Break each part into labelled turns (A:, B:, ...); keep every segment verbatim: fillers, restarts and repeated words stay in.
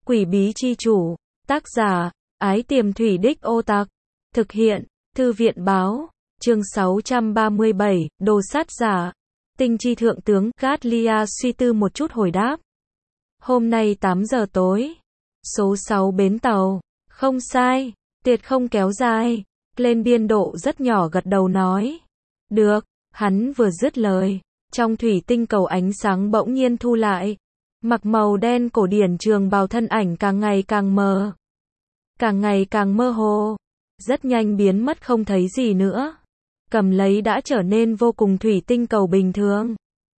A: Quỷ bí chi chủ. Tác giả, Ái Tiềm Thủy Đích Ô Tặc. Thực hiện, Thư viện báo. Chương sáu trăm ba mươi bảy, Đồ sát giả. Tinh chi thượng tướng, Gatlia suy tư một chút hồi đáp. Hôm nay tám giờ tối. Số sáu bến tàu. Không sai, tiệt không kéo dài. Lên biên độ rất nhỏ gật đầu nói. Được, hắn vừa dứt lời. Trong thủy tinh cầu ánh sáng bỗng nhiên thu lại. Mặc màu đen cổ điển trường bào thân ảnh càng ngày càng mờ. Càng ngày càng mơ hồ. Rất nhanh biến mất không thấy gì nữa. Cầm lấy đã trở nên vô cùng thủy tinh cầu bình thường.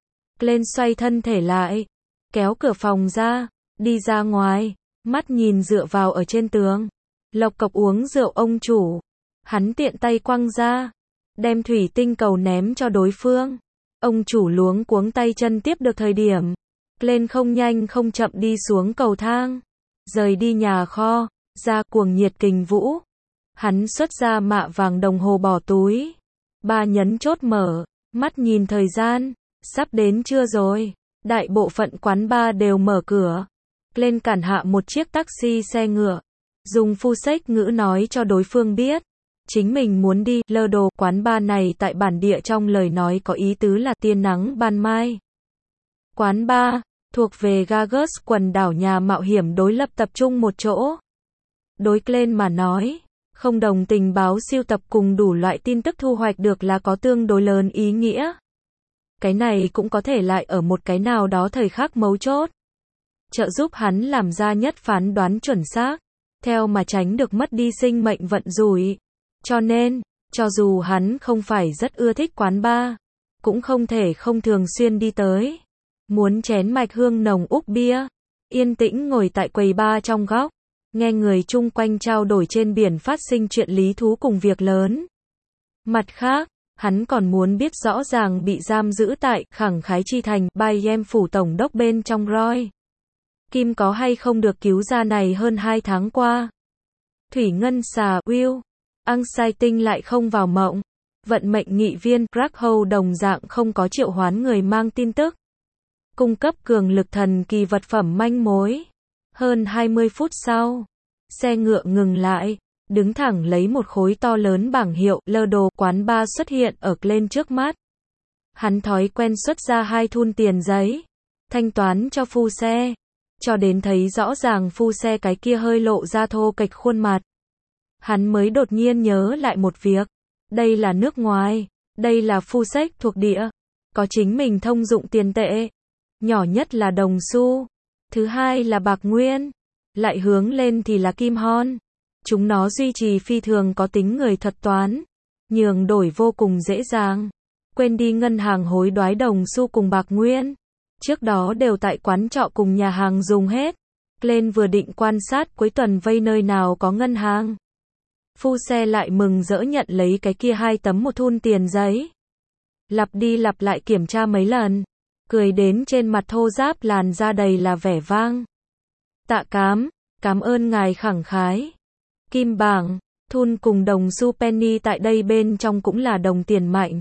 A: Lên xoay thân thể lại. Kéo cửa phòng ra. Đi ra ngoài. Mắt nhìn dựa vào ở trên tường. Lộc cộc uống rượu ông chủ. Hắn tiện tay quăng ra. Đem thủy tinh cầu ném cho đối phương. Ông chủ luống cuống tay chân tiếp được thời điểm. Lên không nhanh không chậm đi xuống cầu thang. Rời đi nhà kho. Ra cuồng nhiệt kình vũ. Hắn xuất ra mạ vàng đồng hồ bỏ túi. Ba nhấn chốt mở. Mắt nhìn thời gian. Sắp đến trưa rồi. Đại bộ phận quán bar đều mở cửa. Lên cản hạ một chiếc taxi xe ngựa. Dùng phu sách ngữ nói cho đối phương biết. Chính mình muốn đi, lơ đồ, quán bar này tại bản địa trong lời nói có ý tứ là tia nắng ban mai. Quán bar, thuộc về Gagus quần đảo nhà mạo hiểm đối lập tập trung một chỗ. Đối Glenn mà nói, không đồng tình báo siêu tập cùng đủ loại tin tức thu hoạch được là có tương đối lớn ý nghĩa. Cái này cũng có thể lại ở một cái nào đó thời khắc mấu chốt. Trợ giúp hắn làm ra nhất phán đoán chuẩn xác, theo mà tránh được mất đi sinh mệnh vận rủi. Cho nên, cho dù hắn không phải rất ưa thích quán bar, cũng không thể không thường xuyên đi tới. Muốn chén mạch hương nồng úc bia, yên tĩnh ngồi tại quầy bar trong góc, nghe người chung quanh trao đổi trên biển phát sinh chuyện lý thú cùng việc lớn. Mặt khác, hắn còn muốn biết rõ ràng bị giam giữ tại khẳng khái chi thành Bayem phủ tổng đốc bên trong Roy Kim có hay không được cứu ra này hơn hai tháng qua. Thủy ngân xà Will Anxiety lại không vào mộng. Vận mệnh nghị viên Krakow đồng dạng không có triệu hoán người mang tin tức. Cung cấp cường lực thần kỳ vật phẩm manh mối. Hơn hai mươi phút sau, xe ngựa ngừng lại, đứng thẳng lấy một khối to lớn bảng hiệu lơ đồ quán bar xuất hiện ở lên trước mắt. Hắn thói quen xuất ra hai thun tiền giấy, thanh toán cho phu xe, cho đến thấy rõ ràng phu xe cái kia hơi lộ ra thô kệch khuôn mặt. Hắn mới đột nhiên nhớ lại một việc, đây là nước ngoài, đây là phu sách thuộc địa, có chính mình thông dụng tiền tệ, nhỏ nhất là đồng xu, thứ hai là bạc nguyên, lại hướng lên thì là kim hon. Chúng nó duy trì phi thường có tính người thuật toán, nhường đổi vô cùng dễ dàng. Quên đi ngân hàng hối đoái đồng xu cùng bạc nguyên, trước đó đều tại quán trọ cùng nhà hàng dùng hết. Glenn vừa định quan sát cuối tuần vây nơi nào có ngân hàng. Phu xe lại mừng rỡ nhận lấy cái kia hai tấm một thun tiền giấy. Lặp đi lặp lại kiểm tra mấy lần, cười đến trên mặt thô ráp làn da đầy là vẻ vang. Tạ cám, cảm ơn ngài khẳng khái. Kim bảng, thun cùng đồng xu penny tại đây bên trong cũng là đồng tiền mạnh.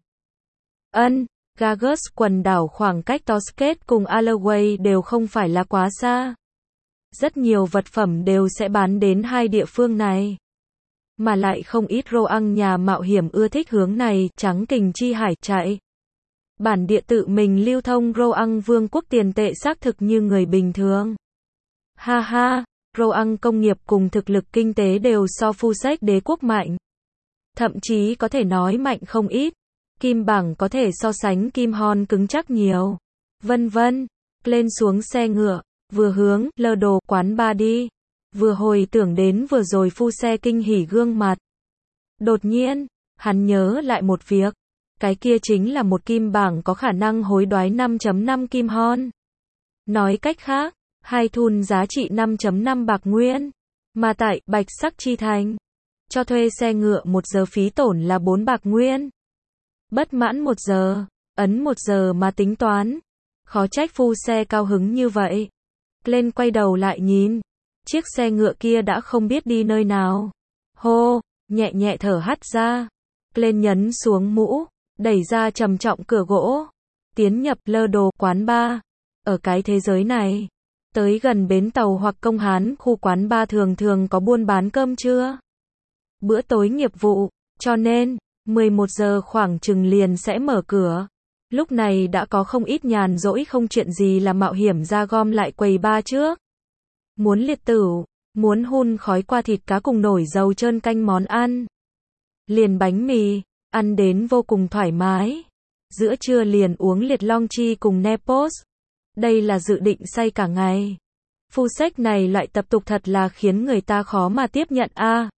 A: Ân, Gagus quần đảo khoảng cách Tosket cùng Alloway đều không phải là quá xa. Rất nhiều vật phẩm đều sẽ bán đến hai địa phương này. Mà lại không ít Roang nhà mạo hiểm ưa thích hướng này, trắng kình chi hải chạy. Bản địa tự mình lưu thông Roang vương quốc tiền tệ xác thực như người bình thường. Ha ha, Roang công nghiệp cùng thực lực kinh tế đều so phu sách đế quốc mạnh. Thậm chí có thể nói mạnh không ít. Kim bảng có thể so sánh kim hon cứng chắc nhiều. Vân vân, lên xuống xe ngựa, vừa hướng lơ đồ quán bar đi. Vừa hồi tưởng đến vừa rồi phu xe kinh hỉ gương mặt. Đột nhiên, hắn nhớ lại một việc. Cái kia chính là một kim bảng có khả năng hối đoái năm phẩy năm kim hon. Nói cách khác, hai thun giá trị năm phẩy năm bạc nguyên. Mà tại Bạch Sắc Chi Thành, cho thuê xe ngựa một giờ phí tổn là bốn bạc nguyên. Bất mãn một giờ, ấn một giờ mà tính toán. Khó trách phu xe cao hứng như vậy. Lên quay đầu lại nhìn. Chiếc xe ngựa kia đã không biết đi nơi nào. Hô, nhẹ nhẹ thở hắt ra. Lên nhấn xuống mũ, đẩy ra trầm trọng cửa gỗ. Tiến nhập lơ đồ quán bar. Ở cái thế giới này, Tới gần bến tàu hoặc công hán, khu quán bar thường thường có buôn bán cơm trưa, bữa tối nghiệp vụ, cho nên, mười một giờ khoảng chừng liền sẽ mở cửa. Lúc này đã có không ít nhàn rỗi không chuyện gì là mạo hiểm ra gom lại quầy bar trước. Muốn liệt tửu, muốn hun khói qua thịt cá cùng nổi dầu trơn canh món ăn. Liền bánh mì, ăn đến vô cùng thoải mái. Giữa trưa liền uống liệt long chi cùng Nepos. Đây là dự định say cả ngày. Phu sách này loại tập tục thật là khiến người ta khó mà tiếp nhận a. À.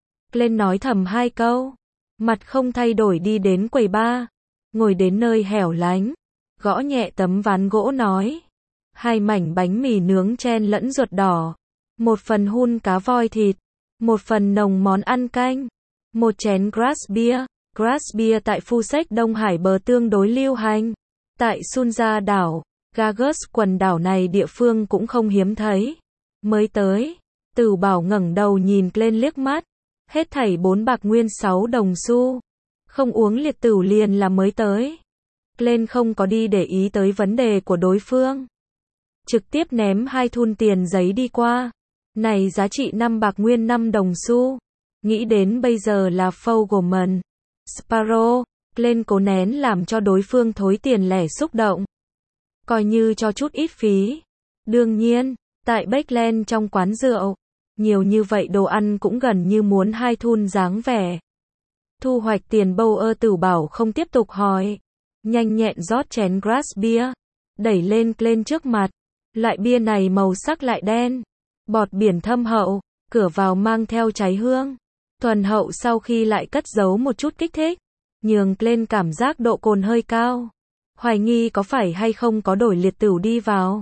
A: Lên nói thầm hai câu, mặt không thay đổi đi đến quầy bar, ngồi đến nơi hẻo lánh, gõ nhẹ tấm ván gỗ nói, hai mảnh bánh mì nướng chen lẫn ruột đỏ, một phần hun cá voi thịt, một phần nồng món ăn canh, một chén grass beer. Grass beer tại phu sách Đông Hải bờ tương đối lưu hành. Tại Sunja đảo, Gagus quần đảo này địa phương cũng không hiếm thấy. Mới tới, Tửu Bảo ngẩng đầu nhìn lên liếc mắt, hết thảy bốn bạc nguyên sáu đồng xu. Không uống liệt tửu liền là mới tới. Lên không có đi để ý tới vấn đề của đối phương. Trực tiếp ném hai thun tiền giấy đi qua. Này giá trị năm bạc nguyên năm đồng xu. Nghĩ đến bây giờ là Fogelman, Sparrow, lên cố nén làm cho đối phương thối tiền lẻ xúc động. Coi như cho chút ít phí. Đương nhiên, tại Bakeland trong quán rượu, nhiều như vậy đồ ăn cũng gần như muốn hai thun dáng vẻ. Thu hoạch tiền bâu ơ Tửu Bảo không tiếp tục hỏi. Nhanh nhẹn rót chén grass beer, đẩy lên lên trước mặt. Loại bia này màu sắc lại đen. Bọt biển thâm hậu, cửa vào mang theo cháy hương. Thuần hậu sau khi lại cất giấu một chút kích thích. Nhường lên cảm giác độ cồn hơi cao. Hoài nghi có phải hay không có đổi liệt tửu đi vào.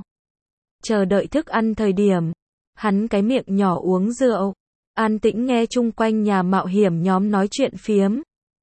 A: Chờ đợi thức ăn thời điểm. Hắn cái miệng nhỏ uống rượu. An tĩnh nghe chung quanh nhà mạo hiểm nhóm nói chuyện phiếm.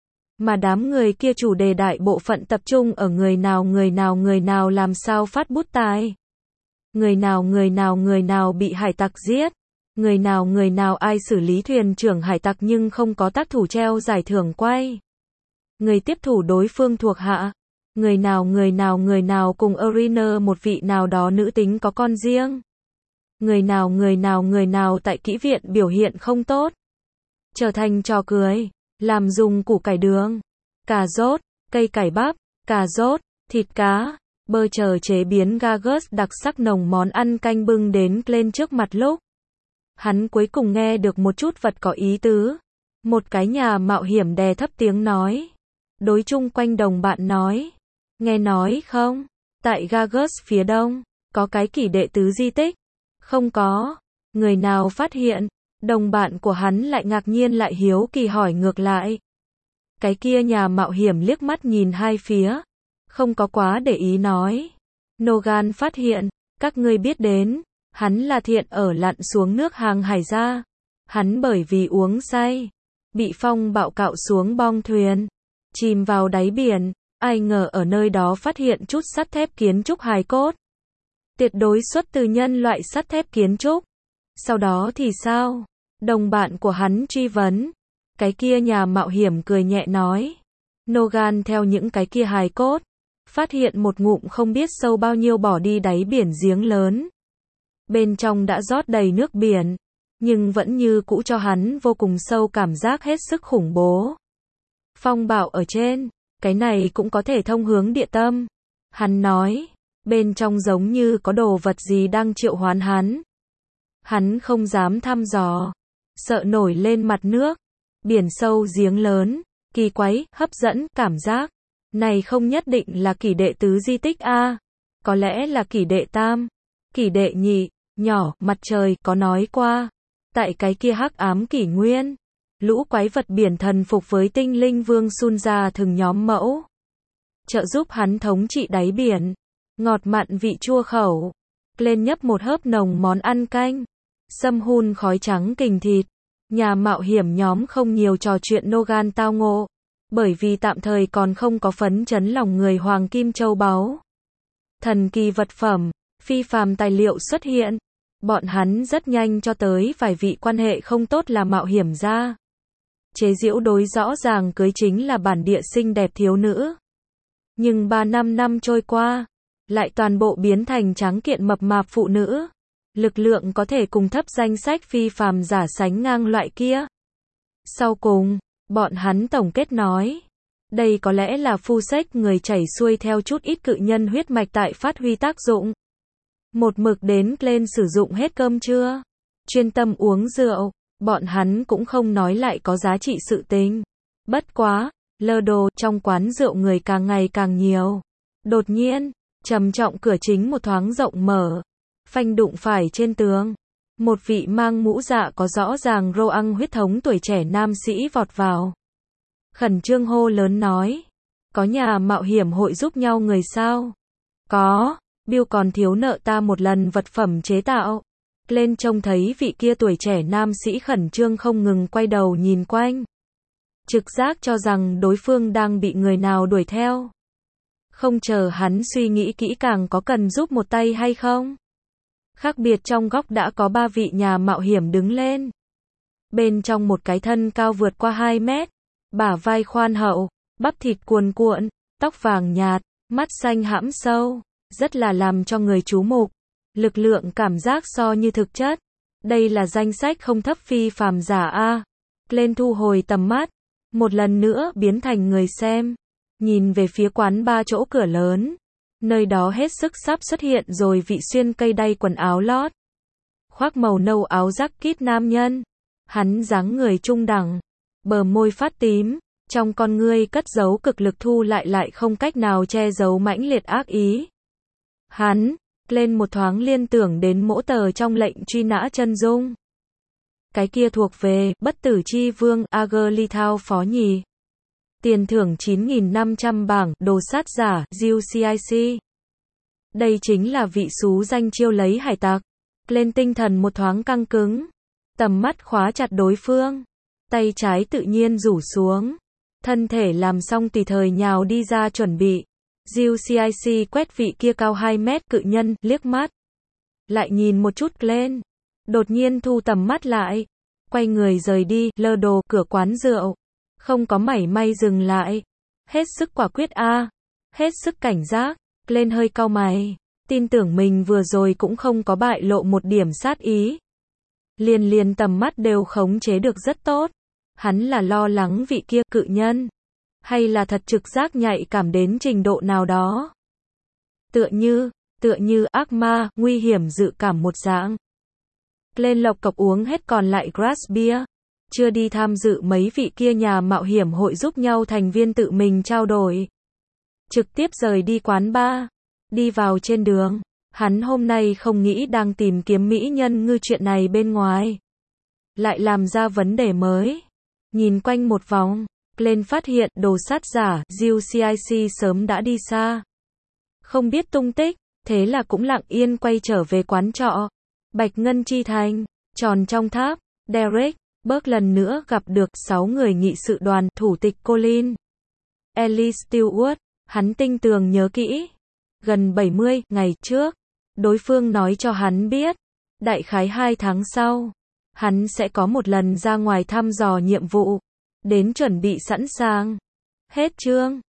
A: Mà đám người kia chủ đề đại bộ phận tập trung ở người nào người nào người nào làm sao phát bút tài. Người nào người nào người nào bị hải tặc giết. Người nào người nào ai xử lý thuyền trưởng hải tặc nhưng không có tác thủ treo giải thưởng quay. Người tiếp thủ đối phương thuộc hạ. Người nào người nào người nào cùng Arena một vị nào đó nữ tính có con riêng. Người nào người nào người nào tại kỹ viện biểu hiện không tốt. Trở thành trò cười. Làm dùng củ cải đường. Cà rốt, cây cải bắp, cà rốt, thịt cá. Bơ chờ chế biến Gagus đặc sắc nồng món ăn canh bưng đến lên trước mặt lúc. Hắn cuối cùng nghe được một chút vật có ý tứ. Một cái nhà mạo hiểm đè thấp tiếng nói. Đối chung quanh đồng bạn nói. Nghe nói không? Tại Gagus phía đông, có cái kỷ đệ tứ di tích. Không có. Người nào phát hiện? Đồng bạn của hắn lại ngạc nhiên lại hiếu kỳ hỏi ngược lại. Cái kia nhà mạo hiểm liếc mắt nhìn hai phía. Không có quá để ý nói. Nogan phát hiện. Các ngươi biết đến. Hắn là thiện ở lặn xuống nước hàng hải ra. Hắn bởi vì uống say. Bị phong bạo cạo xuống bong thuyền. Chìm vào đáy biển. Ai ngờ ở nơi đó phát hiện chút sắt thép kiến trúc hài cốt. Tuyệt đối xuất từ nhân loại sắt thép kiến trúc. Sau đó thì sao? Đồng bạn của hắn truy vấn. Cái kia nhà mạo hiểm cười nhẹ nói. Nogan theo những cái kia hài cốt. Phát hiện một ngụm không biết sâu bao nhiêu bỏ đi đáy biển giếng lớn. Bên trong đã rót đầy nước biển. Nhưng vẫn như cũ cho hắn vô cùng sâu cảm giác hết sức khủng bố. Phong bạo ở trên. Cái này cũng có thể thông hướng địa tâm. Hắn nói. Bên trong giống như có đồ vật gì đang triệu hoán hắn. Hắn không dám thăm dò. Sợ nổi lên mặt nước. Biển sâu giếng lớn. Kỳ quái, hấp dẫn, cảm giác. Này không nhất định là kỷ đệ tứ di tích a. Có lẽ là kỷ đệ tam. Kỷ đệ nhị, nhỏ, mặt trời có nói qua. Tại cái kia hắc ám kỷ nguyên. Lũ quái vật biển thần phục với tinh linh vương Sunja thường nhóm mẫu. Trợ giúp hắn thống trị đáy biển. Ngọt mặn vị chua khẩu. Lên nhấp một hớp nồng món ăn canh. Sâm hun khói trắng kình thịt. Nhà mạo hiểm nhóm không nhiều trò chuyện Nogan tao ngộ. Bởi vì tạm thời còn không có phấn chấn lòng người hoàng kim châu báu. Thần kỳ vật phẩm, phi phàm tài liệu xuất hiện. Bọn hắn rất nhanh cho tới vài vị quan hệ không tốt là mạo hiểm ra. Chế giễu đối rõ ràng cưới chính là bản địa xinh đẹp thiếu nữ. Nhưng ba năm năm trôi qua, lại toàn bộ biến thành tráng kiện mập mạp phụ nữ. lực lượng có thể cùng thấp danh sách phi phàm giả sánh ngang loại kia. Sau cùng, bọn hắn tổng kết nói, đây có lẽ là phu sách người chảy xuôi theo chút ít cự nhân huyết mạch tại phát huy tác dụng. Một mực đến lên sử dụng hết cơm trưa, chuyên tâm uống rượu, bọn hắn cũng không nói lại có giá trị sự tình. Bất quá, lơ đồ, trong quán rượu người càng ngày càng nhiều. Đột nhiên, trầm trọng cửa chính một thoáng rộng mở, phanh đụng phải trên tường. Một vị mang mũ dạ có rõ ràng rô ăn huyết thống tuổi trẻ nam sĩ vọt vào. Khẩn trương hô lớn nói, có nhà mạo hiểm hội giúp nhau người sao? Có, Bill còn thiếu nợ ta một lần vật phẩm chế tạo. Lên trông thấy vị kia tuổi trẻ nam sĩ khẩn trương không ngừng quay đầu nhìn quanh. Trực giác cho rằng đối phương đang bị người nào đuổi theo. Không chờ hắn suy nghĩ kỹ càng có cần giúp một tay hay không. Khác biệt trong góc đã có ba vị nhà mạo hiểm đứng lên. Bên trong một cái thân cao vượt qua hai mét, bả vai khoan hậu, bắp thịt cuồn cuộn, tóc vàng nhạt, mắt xanh hãm sâu, rất là làm cho người chú mục. Lực lượng cảm giác so như thực chất. Đây là danh sách không thấp phi phàm giả a. Lên thu hồi tầm mắt, một lần nữa biến thành người xem, nhìn về phía quán ba chỗ cửa lớn. Nơi đó hết sức sắp xuất hiện rồi vị xuyên cây đay quần áo lót, khoác màu nâu áo jacket nam nhân. Hắn dáng người trung đẳng, bờ môi phát tím, trong con ngươi cất giấu cực lực thu lại lại không cách nào che giấu mãnh liệt ác ý. Hắn lên một thoáng liên tưởng đến mỗ tờ trong lệnh truy nã chân dung. Cái kia thuộc về bất tử chi vương Agerlithau phó nhì. Tiền thưởng chín nghìn năm trăm bảng, đồ sát giả, giê u xê i xê. Đây chính là vị xú danh chiêu lấy hải tặc. Lên tinh thần một thoáng căng cứng. Tầm mắt khóa chặt đối phương. Tay trái tự nhiên rủ xuống. Thân thể làm xong tùy thời nhào đi ra chuẩn bị. giê u xê i xê quét vị kia cao hai mét cự nhân, liếc mắt. Lại nhìn một chút lên. Đột nhiên thu tầm mắt lại. Quay người rời đi, lơ đồ, cửa quán rượu. Không có mảy may dừng lại. Hết sức quả quyết a, à. Hết sức cảnh giác. Lên hơi cau mày. Tin tưởng mình vừa rồi cũng không có bại lộ một điểm sát ý. Liền liền tầm mắt đều khống chế được rất tốt. Hắn là lo lắng vị kia cự nhân. Hay là thật trực giác nhạy cảm đến trình độ nào đó. Tựa như, tựa như ác ma, nguy hiểm dự cảm một dạng. Lên lộc cộc uống hết còn lại grass beer. Chưa đi tham dự mấy vị kia nhà mạo hiểm hội giúp nhau thành viên tự mình trao đổi. Trực tiếp rời đi quán bar. Đi vào trên đường. Hắn hôm nay không nghĩ đang tìm kiếm mỹ nhân ngư chuyện này bên ngoài. Lại làm ra vấn đề mới. Nhìn quanh một vòng. Lên phát hiện đồ sát giả, giê u xê i xê sớm đã đi xa. Không biết tung tích. Thế là cũng lặng yên quay trở về quán trọ. Bạch Ngân Chi Thành. Tròn trong tháp. Derek. Burke lần nữa gặp được sáu người nghị sự đoàn, thủ tịch Colin. Ellie Stewart. Hắn tinh tường nhớ kỹ. Gần bảy mươi ngày trước. Đối phương nói cho hắn biết. Đại khái hai tháng sau. Hắn sẽ có một lần ra ngoài thăm dò nhiệm vụ. Đến chuẩn bị sẵn sàng. Hết chương.